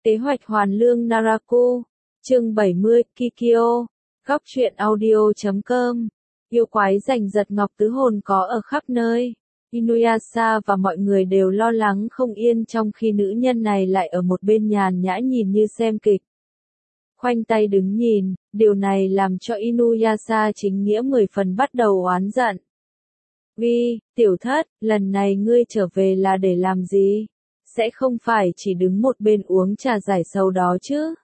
Kế hoạch hoàn lương Naraku, chương 70, Kikyo, góc truyện audio.com. Yêu quái giành giật ngọc tứ hồn có ở khắp nơi. Inuyasha và mọi người đều lo lắng không yên trong khi nữ nhân này lại ở một bên nhàn nhã nhìn như xem kịch. Khoanh tay đứng nhìn, điều này làm cho Inuyasha chính nghĩa 10 phần bắt đầu oán giận. Vi, tiểu thất, lần này ngươi trở về là để làm gì? Sẽ không phải chỉ đứng một bên uống trà giải sầu đó chứ?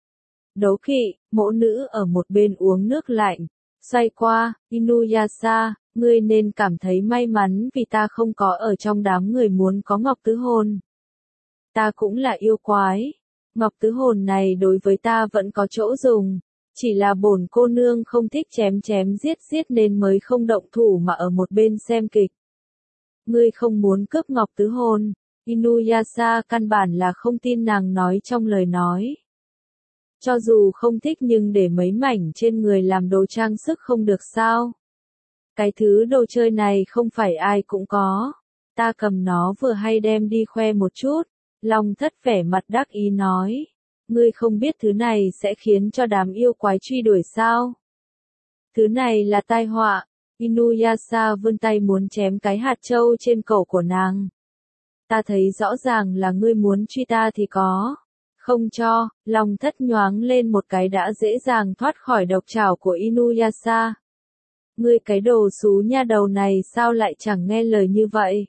Đố kỵ, mỗ nữ ở một bên uống nước lạnh, xoay qua, Inuyasha, ngươi nên cảm thấy may mắn vì ta không có ở trong đám người muốn có ngọc tứ hồn. Ta cũng là yêu quái. Ngọc tứ hồn này đối với ta vẫn có chỗ dùng, chỉ là bổn cô nương không thích chém chém giết giết nên mới không động thủ mà ở một bên xem kịch. Ngươi không muốn cướp ngọc tứ hồn. Inuyasha căn bản là không tin nàng nói trong lời nói. Cho dù không thích nhưng để mấy mảnh trên người làm đồ trang sức không được sao? Cái thứ đồ chơi này không phải ai cũng có. Ta cầm nó vừa hay đem đi khoe một chút. Long thất vẻ mặt đắc ý nói. Ngươi không biết thứ này sẽ khiến cho đám yêu quái truy đuổi sao? Thứ này là tai họa. Inuyasha vươn tay muốn chém cái hạt châu trên cổ của nàng. Ta thấy rõ ràng là ngươi muốn truy ta thì có. Không cho, Long thất nhoáng lên một cái đã dễ dàng thoát khỏi độc trảo của Inuyasha. Ngươi cái đồ xú nha đầu này sao lại chẳng nghe lời như vậy?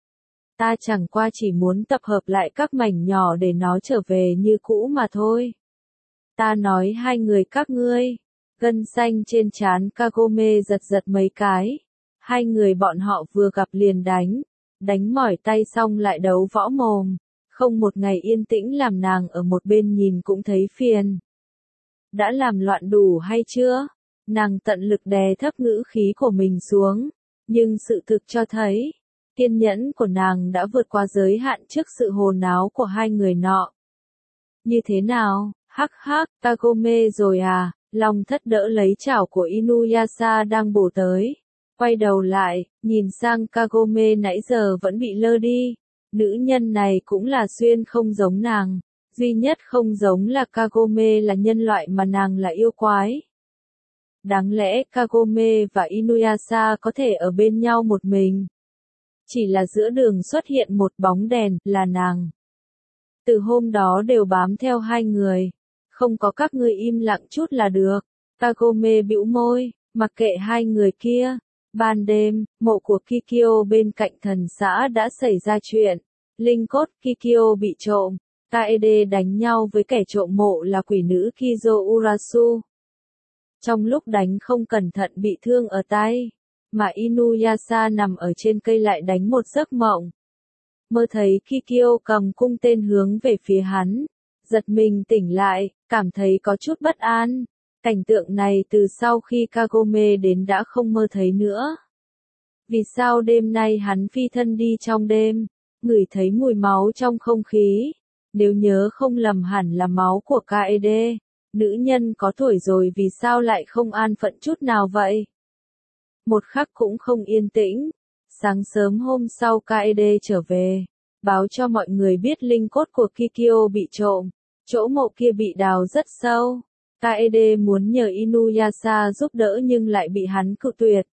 Ta chẳng qua chỉ muốn tập hợp lại các mảnh nhỏ để nó trở về như cũ mà thôi. Ta nói hai người các ngươi. Gân xanh trên trán Kagome giật giật mấy cái. Hai người bọn họ vừa gặp liền đánh mỏi tay xong lại đấu võ mồm. Không một ngày yên tĩnh làm nàng ở một bên nhìn cũng thấy phiền. Đã làm loạn đủ hay chưa? Nàng tận lực đè thấp ngữ khí của mình xuống. Nhưng sự thực cho thấy, kiên nhẫn của nàng đã vượt qua giới hạn trước sự hồ náo của hai người nọ. Như thế nào? Hắc hắc, Kagome rồi à? Long thất đỡ lấy chảo của Inuyasha đang bổ tới. Quay đầu lại, nhìn sang Kagome nãy giờ vẫn bị lơ đi. Nữ nhân này cũng là xuyên không giống nàng. Duy nhất không giống là Kagome là nhân loại mà nàng là yêu quái. Đáng lẽ Kagome và Inuyasha có thể ở bên nhau một mình. Chỉ là giữa đường xuất hiện một bóng đèn, là nàng. Từ hôm đó đều bám theo hai người. Không có các ngươi im lặng chút là được. Kagome bĩu môi, mặc kệ hai người kia. Ban đêm, mộ của Kikyo bên cạnh thần xã đã xảy ra chuyện. Linh cốt Kikyo bị trộm. Kaede đánh nhau với kẻ trộm mộ là quỷ nữ Kizo Urasu. Trong lúc đánh không cẩn thận bị thương ở tay. Mà Inuyasha nằm ở trên cây lại đánh một giấc mộng. Mơ thấy Kikyo cầm cung tên hướng về phía hắn. Giật mình tỉnh lại, cảm thấy có chút bất an. Cảnh tượng này từ sau khi Kagome đến đã không mơ thấy nữa. Vì sao đêm nay hắn phi thân đi trong đêm, ngửi thấy mùi máu trong không khí. Nếu nhớ không lầm hẳn là máu của Kaede. Nữ nhân có tuổi rồi vì sao lại không an phận chút nào vậy? Một khắc cũng không yên tĩnh. Sáng sớm hôm sau Kaede trở về, báo cho mọi người biết linh cốt của Kikyo bị trộm. Chỗ mộ kia bị đào rất sâu. Kaede muốn nhờ Inuyasha giúp đỡ nhưng lại bị hắn cự tuyệt.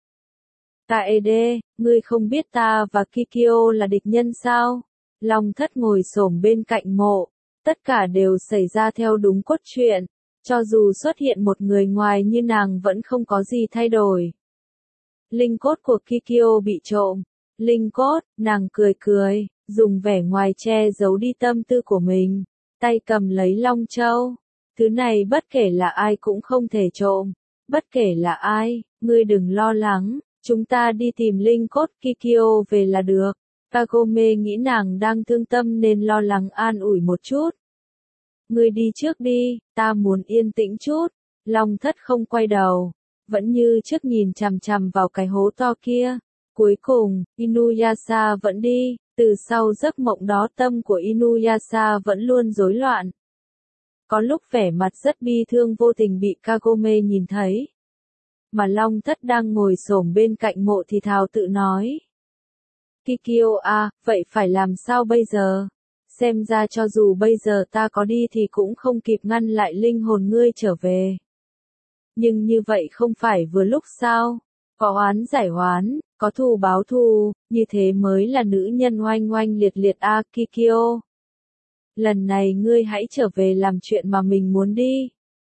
Kaede, ngươi không biết ta và Kikyo là địch nhân sao? Long thất ngồi xổm bên cạnh mộ. Tất cả đều xảy ra theo đúng cốt truyện. Cho dù xuất hiện một người ngoài như nàng vẫn không có gì thay đổi. Linh cốt của Kikyo bị trộm. Linh cốt, nàng cười cười, dùng vẻ ngoài che giấu đi tâm tư của mình. Tay cầm lấy long châu. Thứ này bất kể là ai cũng không thể trộm. Bất kể là ai, ngươi đừng lo lắng. Chúng ta đi tìm linh cốt Kikyo về là được. Kagome nghĩ nàng đang thương tâm nên lo lắng an ủi một chút. Ngươi đi trước đi, ta muốn yên tĩnh chút. Long thất không quay đầu. Vẫn như trước nhìn chằm chằm vào cái hố to kia. Cuối cùng, Inuyasha vẫn đi. Từ sau giấc mộng đó tâm của Inuyasha vẫn luôn rối loạn. Có lúc vẻ mặt rất bi thương vô tình bị Kagome nhìn thấy. Mà Long thất đang ngồi xổm bên cạnh mộ thì thào tự nói. Kikyo à, vậy phải làm sao bây giờ? xem ra cho dù bây giờ ta có đi thì cũng không kịp ngăn lại linh hồn ngươi trở về. Nhưng như vậy không phải vừa lúc sao? Có oán giải oán, có thù báo thù, như thế mới là nữ nhân oanh oanh liệt liệt a Kikyo. Lần này ngươi hãy trở về làm chuyện mà mình muốn đi.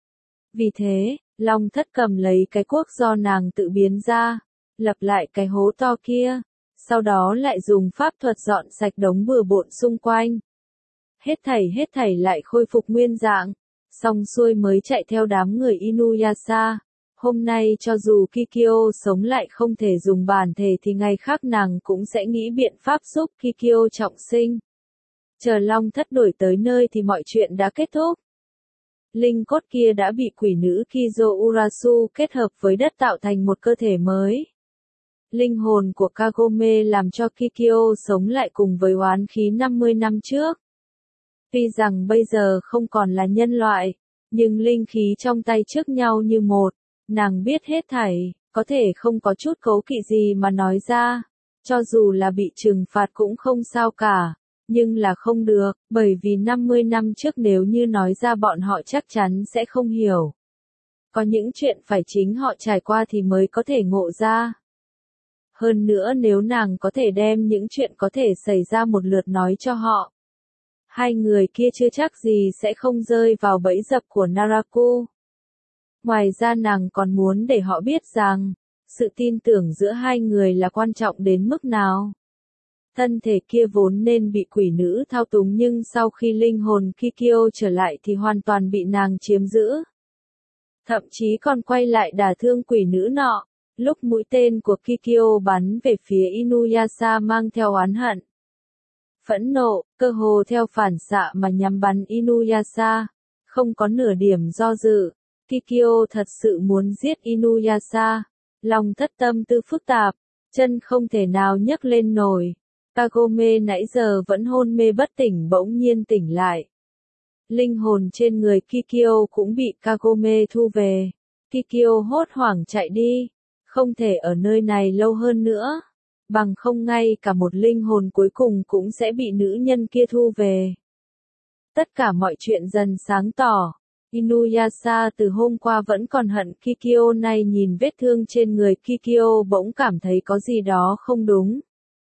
Vì thế, Long Thất cầm lấy cái cuốc do nàng tự biến ra, lập lại cái hố to kia, sau đó lại dùng pháp thuật dọn sạch đống bừa bộn xung quanh. Hết thảy lại khôi phục nguyên dạng, xong xuôi mới chạy theo đám người Inuyasha. Hôm nay cho dù Kikyo sống lại không thể dùng bản thể thì ngày khác nàng cũng sẽ nghĩ biện pháp giúp Kikyo trọng sinh. Chờ Long Thất đổi tới nơi thì mọi chuyện đã kết thúc. Linh cốt kia đã bị quỷ nữ Kizo Urasu kết hợp với đất tạo thành một cơ thể mới. Linh hồn của Kagome làm cho Kikyo sống lại cùng với oán khí 50 năm trước. Tuy rằng bây giờ không còn là nhân loại, nhưng linh khí trong tay trước nhau như một, nàng biết hết thảy, có thể không có chút cấu kỵ gì mà nói ra. Cho dù là bị trừng phạt cũng không sao cả, nhưng là không được, bởi vì 50 năm trước nếu như nói ra bọn họ chắc chắn sẽ không hiểu. Có những chuyện phải chính họ trải qua thì mới có thể ngộ ra. Hơn nữa nếu nàng có thể đem những chuyện có thể xảy ra một lượt nói cho họ, hai người kia chưa chắc gì sẽ không rơi vào bẫy dập của Naraku. Ngoài ra nàng còn muốn để họ biết rằng, sự tin tưởng giữa hai người là quan trọng đến mức nào. Thân thể kia vốn nên bị quỷ nữ thao túng nhưng sau khi linh hồn Kikyo trở lại thì hoàn toàn bị nàng chiếm giữ. Thậm chí còn quay lại đả thương quỷ nữ nọ, lúc mũi tên của Kikyo bắn về phía Inuyasha mang theo oán hận. Phẫn nộ, cơ hồ theo phản xạ mà nhắm bắn Inuyasha, không có nửa điểm do dự. Kikyo thật sự muốn giết Inuyasha, lòng thất tâm tư phức tạp, chân không thể nào nhấc lên nổi. Kagome nãy giờ vẫn hôn mê bất tỉnh bỗng nhiên tỉnh lại. Linh hồn trên người Kikyo cũng bị Kagome thu về. Kikyo hốt hoảng chạy đi, không thể ở nơi này lâu hơn nữa, bằng không ngay cả một linh hồn cuối cùng cũng sẽ bị nữ nhân kia thu về. Tất cả mọi chuyện dần sáng tỏ. Inuyasha từ hôm qua vẫn còn hận Kikyo, nay nhìn vết thương trên người Kikyo bỗng cảm thấy có gì đó không đúng.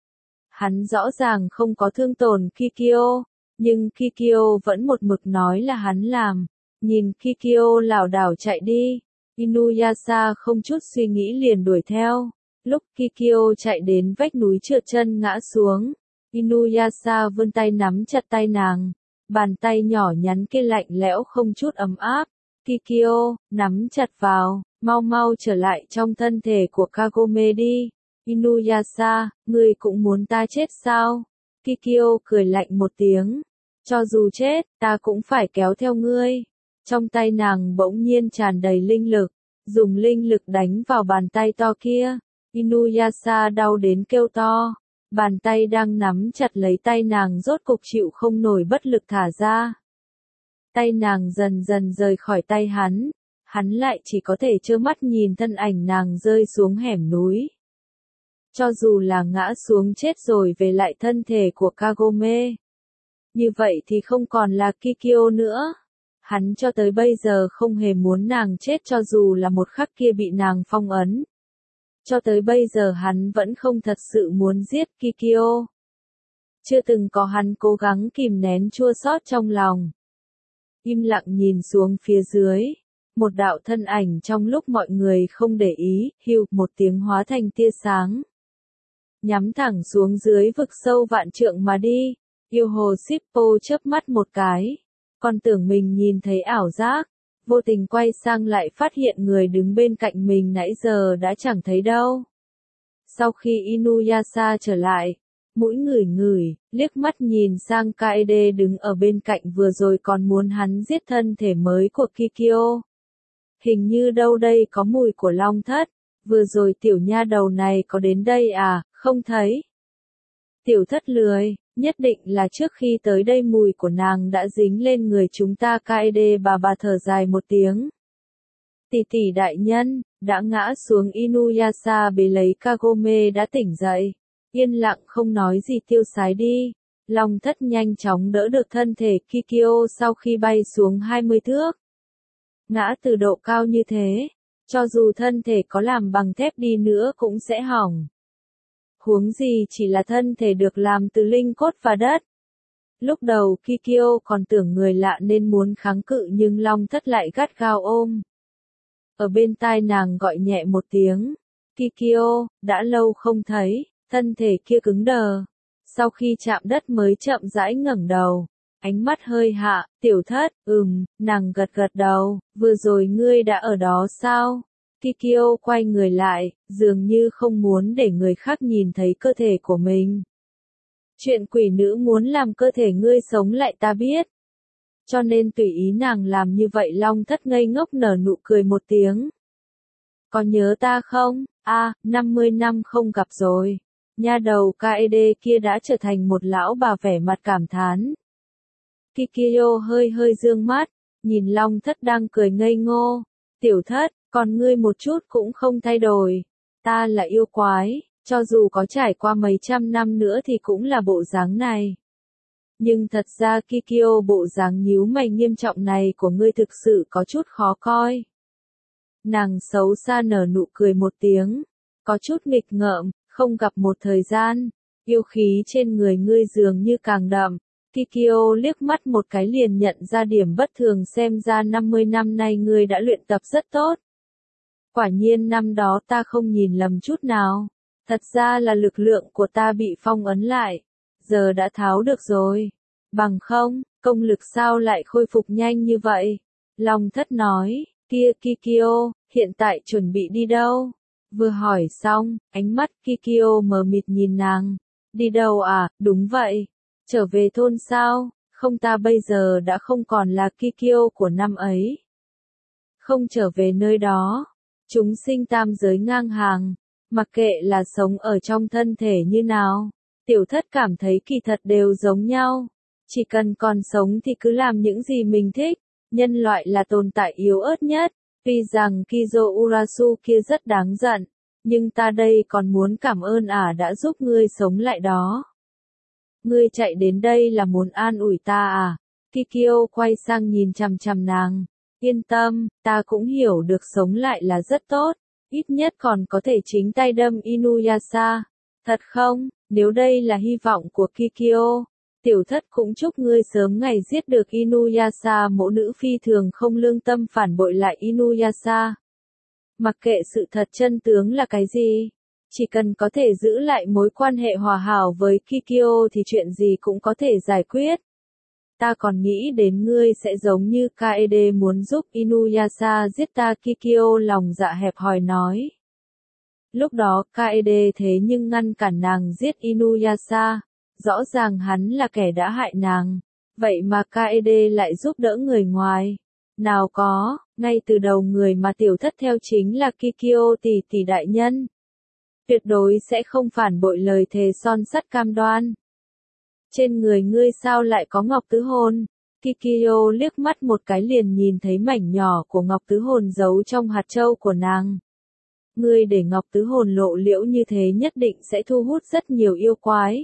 Hắn rõ ràng không có thương tổn Kikyo, nhưng Kikyo vẫn một mực nói là hắn làm. Nhìn Kikyo lảo đảo chạy đi, Inuyasha không chút suy nghĩ liền đuổi theo. Lúc Kikyo chạy đến vách núi trượt chân ngã xuống, Inuyasha vươn tay nắm chặt tay nàng. Bàn tay nhỏ nhắn kia lạnh lẽo không chút ấm áp. Kikyo, nắm chặt vào, mau mau trở lại trong thân thể của Kagome đi. Inuyasha, ngươi cũng muốn ta chết sao? Kikyo cười lạnh một tiếng. Cho dù chết, ta cũng phải kéo theo ngươi. Trong tay nàng bỗng nhiên tràn đầy linh lực, dùng linh lực đánh vào bàn tay to kia. Inuyasha đau đến kêu to. Bàn tay đang nắm chặt lấy tay nàng rốt cục chịu không nổi bất lực thả ra. Tay nàng dần dần rời khỏi tay hắn lại chỉ có thể trơ mắt nhìn thân ảnh nàng rơi xuống hẻm núi. Cho dù là ngã xuống chết rồi về lại thân thể của Kagome. Như vậy thì không còn là Kikyo nữa. Hắn cho tới bây giờ không hề muốn nàng chết cho dù là một khắc kia bị nàng phong ấn. Cho tới bây giờ hắn vẫn không thật sự muốn giết Kikyo. Chưa từng có hắn cố gắng kìm nén chua xót trong lòng. Im lặng nhìn xuống phía dưới. Một đạo thân ảnh trong lúc mọi người không để ý, hưu một tiếng hóa thành tia sáng. Nhắm thẳng xuống dưới vực sâu vạn trượng mà đi. Yêu hồ Shippo chớp mắt một cái. Còn tưởng mình nhìn thấy ảo giác. Vô tình quay sang lại phát hiện người đứng bên cạnh mình nãy giờ đã chẳng thấy đâu. Sau khi Inuyasha trở lại, mũi ngửi ngửi, liếc mắt nhìn sang Kaede đứng ở bên cạnh vừa rồi còn muốn hắn giết thân thể mới của Kikyo. Hình như đâu đây có mùi của Long Thất, vừa rồi tiểu nha đầu này có đến đây à, không thấy. Tiểu Thất lười, nhất định là trước khi tới đây mùi của nàng đã dính lên người chúng ta. Kaede bà thở dài một tiếng. Tỷ tỷ đại nhân, đã ngã xuống. Inuyasha bế lấy Kagome đã tỉnh dậy. Yên lặng không nói gì tiêu sái đi. Long thất nhanh chóng đỡ được thân thể Kikyo sau khi bay xuống 20 thước. Ngã từ độ cao như thế, cho dù thân thể có làm bằng thép đi nữa cũng sẽ hỏng. Huống gì chỉ là thân thể được làm từ linh cốt và đất. Lúc đầu Kikyo còn tưởng người lạ nên muốn kháng cự nhưng Long thất lại gắt gao ôm. Ở bên tai nàng gọi nhẹ một tiếng. Kikyo, đã lâu không thấy, thân thể kia cứng đờ. Sau khi chạm đất mới chậm rãi ngẩng đầu. Ánh mắt hơi hạ, tiểu thất, nàng gật gật đầu, vừa rồi ngươi đã ở đó sao? Kikyo quay người lại, dường như không muốn để người khác nhìn thấy cơ thể của mình. Chuyện quỷ nữ muốn làm cơ thể ngươi sống lại ta biết. Cho nên tùy ý nàng làm như vậy. Long thất ngây ngốc nở nụ cười một tiếng. Có nhớ ta không? 50 năm không gặp rồi. Nha đầu Kaede kia đã trở thành một lão bà vẻ mặt cảm thán. Kikyo hơi dương mắt, nhìn Long thất đang cười ngây ngô. Tiểu thất, còn ngươi một chút cũng không thay đổi. Ta là yêu quái, cho dù có trải qua mấy trăm năm nữa thì cũng là bộ dáng này. Nhưng thật ra Kikyo, bộ dáng nhíu mày nghiêm trọng này của ngươi thực sự có chút khó coi. Nàng xấu xa nở nụ cười một tiếng, có chút nghịch ngợm, không gặp một thời gian, yêu khí trên người ngươi dường như càng đậm. Kikyo liếc mắt một cái liền nhận ra điểm bất thường, xem ra 50 năm nay ngươi đã luyện tập rất tốt. Quả nhiên năm đó ta không nhìn lầm chút nào. Thật ra là lực lượng của ta bị phong ấn lại. Giờ đã tháo được rồi. Bằng không, công lực sao lại khôi phục nhanh như vậy? Long thất nói, kia Kikyo, hiện tại chuẩn bị đi đâu? Vừa hỏi xong, ánh mắt Kikyo mờ mịt nhìn nàng. Đi đâu à? Đúng vậy. Trở về thôn sao? Không, ta bây giờ đã không còn là Kikyo của năm ấy. Không trở về nơi đó. Chúng sinh tam giới ngang hàng. Mặc kệ là sống ở trong thân thể như nào, tiểu thất cảm thấy kỳ thật đều giống nhau. Chỉ cần còn sống thì cứ làm những gì mình thích. Nhân loại là tồn tại yếu ớt nhất. Tuy rằng Kizo Urasu kia rất đáng giận, nhưng ta đây còn muốn cảm ơn đã giúp ngươi sống lại đó. Ngươi chạy đến đây là muốn an ủi ta à? Kikyo quay sang nhìn chằm chằm nàng. Yên tâm, ta cũng hiểu được sống lại là rất tốt. Ít nhất còn có thể chính tay đâm Inuyasha. Thật không? Nếu đây là hy vọng của Kikyo, tiểu thất cũng chúc ngươi sớm ngày giết được Inuyasha. Mẫu nữ phi thường không lương tâm phản bội lại Inuyasha. Mặc kệ sự thật chân tướng là cái gì, chỉ cần có thể giữ lại mối quan hệ hòa hảo với Kikyo thì chuyện gì cũng có thể giải quyết. Ta còn nghĩ đến ngươi sẽ giống như Kaede muốn giúp Inuyasha giết ta. Kikyo lòng dạ hẹp hòi nói. Lúc đó Kaede thế nhưng ngăn cản nàng giết Inuyasha. Rõ ràng hắn là kẻ đã hại nàng. Vậy mà Kaede lại giúp đỡ người ngoài. Nào có, ngay từ đầu người mà tiểu thất theo chính là Kikyo tỷ tỷ đại nhân. Tuyệt đối sẽ không phản bội lời thề son sắt cam đoan. Trên người ngươi sao lại có ngọc tứ hồn? Kikyo liếc mắt một cái liền nhìn thấy mảnh nhỏ của ngọc tứ hồn giấu trong hạt châu của nàng. Ngươi để ngọc tứ hồn lộ liễu như thế nhất định sẽ thu hút rất nhiều yêu quái.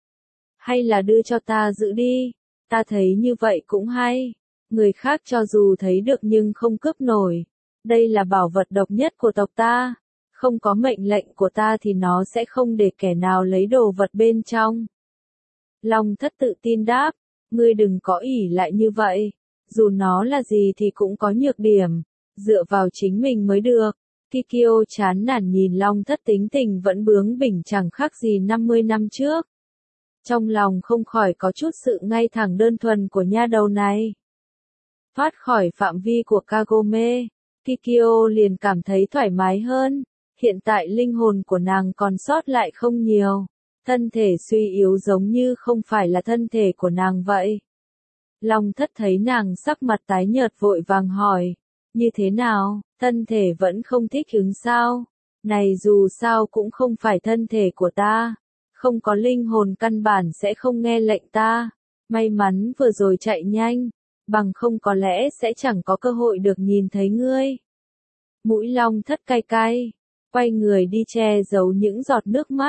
Hay là đưa cho ta giữ đi? Ta thấy như vậy cũng hay. Người khác cho dù thấy được nhưng không cướp nổi. Đây là bảo vật độc nhất của tộc ta. Không có mệnh lệnh của ta thì nó sẽ không để kẻ nào lấy đồ vật bên trong. Long thất tự tin đáp, ngươi đừng có ỷ lại như vậy. Dù nó là gì thì cũng có nhược điểm. Dựa vào chính mình mới được. Kikyo chán nản nhìn Long thất tính tình vẫn bướng bỉnh chẳng khác gì 50 năm trước. Trong lòng không khỏi có chút sự ngay thẳng đơn thuần của nha đầu này. Thoát khỏi phạm vi của Kagome, Kikyo liền cảm thấy thoải mái hơn. Hiện tại linh hồn của nàng còn sót lại không nhiều. Thân thể suy yếu giống như không phải là thân thể của nàng vậy. Long thất thấy nàng sắc mặt tái nhợt vội vàng hỏi. Như thế nào, thân thể vẫn không thích ứng sao? Này dù sao cũng không phải thân thể của ta. Không có linh hồn căn bản sẽ không nghe lệnh ta. May mắn vừa rồi chạy nhanh. Bằng không có lẽ sẽ chẳng có cơ hội được nhìn thấy ngươi. Mũi Long thất cay cay. Quay người đi che giấu những giọt nước mắt.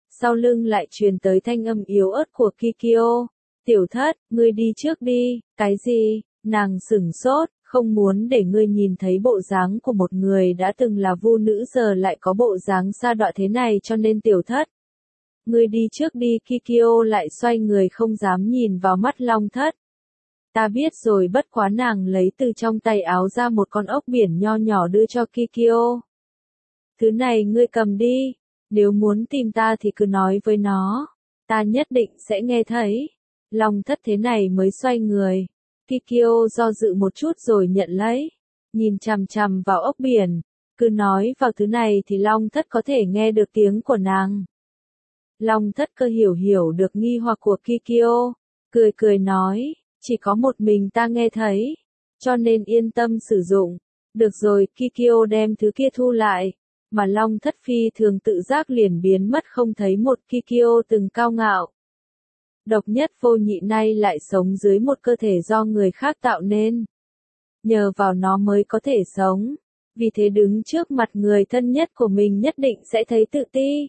sau lưng lại truyền tới thanh âm yếu ớt của Kikyo. Tiểu thất, ngươi đi trước đi, cái gì? Nàng sửng sốt, không muốn để ngươi nhìn thấy bộ dáng của một người đã từng là vu nữ giờ lại có bộ dáng sa đọa thế này cho nên tiểu thất. Ngươi đi trước đi, Kikyo lại xoay người không dám nhìn vào mắt Long thất. Ta biết rồi, bất quá nàng lấy từ trong tay áo ra một con ốc biển nho nhỏ đưa cho Kikyo. Thứ này ngươi cầm đi, nếu muốn tìm ta thì cứ nói với nó, ta nhất định sẽ nghe thấy. Long thất thế này mới xoay người. Kikyo do dự một chút rồi nhận lấy, nhìn chằm chằm vào ốc biển, cứ nói vào thứ này thì Long thất có thể nghe được tiếng của nàng. Long thất cơ hiểu được nghi hoặc của Kikyo, cười cười nói, chỉ có một mình ta nghe thấy, cho nên yên tâm sử dụng. Được rồi, Kikyo đem thứ kia thu lại, mà Long thất phi thường tự giác liền biến mất không thấy một. Kikyo từng cao ngạo, độc nhất vô nhị nay lại sống dưới một cơ thể do người khác tạo nên. Nhờ vào nó mới có thể sống, vì thế đứng trước mặt người thân nhất của mình nhất định sẽ thấy tự ti.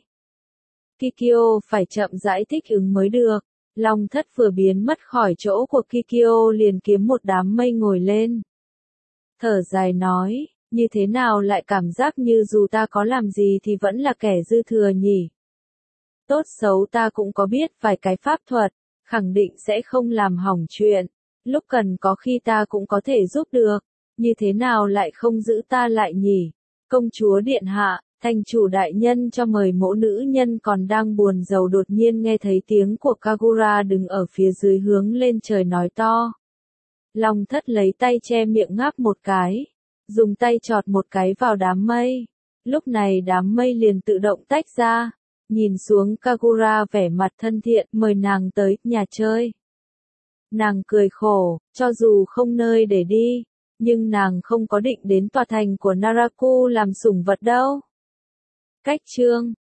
Kikyo phải chậm rãi thích ứng mới được. Long thất vừa biến mất khỏi chỗ của Kikyo liền kiếm một đám mây ngồi lên. Thở dài nói, như thế nào lại cảm giác như dù ta có làm gì thì vẫn là kẻ dư thừa nhỉ? Tốt xấu ta cũng có biết vài cái pháp thuật, khẳng định sẽ không làm hỏng chuyện. Lúc cần có khi ta cũng có thể giúp được, như thế nào lại không giữ ta lại nhỉ? Công chúa điện hạ, thành chủ đại nhân cho mời mẫu nữ nhân còn đang buồn rầu đột nhiên nghe thấy tiếng của Kagura đứng ở phía dưới hướng lên trời nói to. Long thất lấy tay che miệng ngáp một cái, dùng tay chọt một cái vào đám mây. Lúc này đám mây liền tự động tách ra, nhìn xuống Kagura vẻ mặt thân thiện mời nàng tới nhà chơi. Nàng cười khổ, cho dù không nơi để đi, nhưng nàng không có định đến tòa thành của Naraku làm sủng vật đâu. Cách chương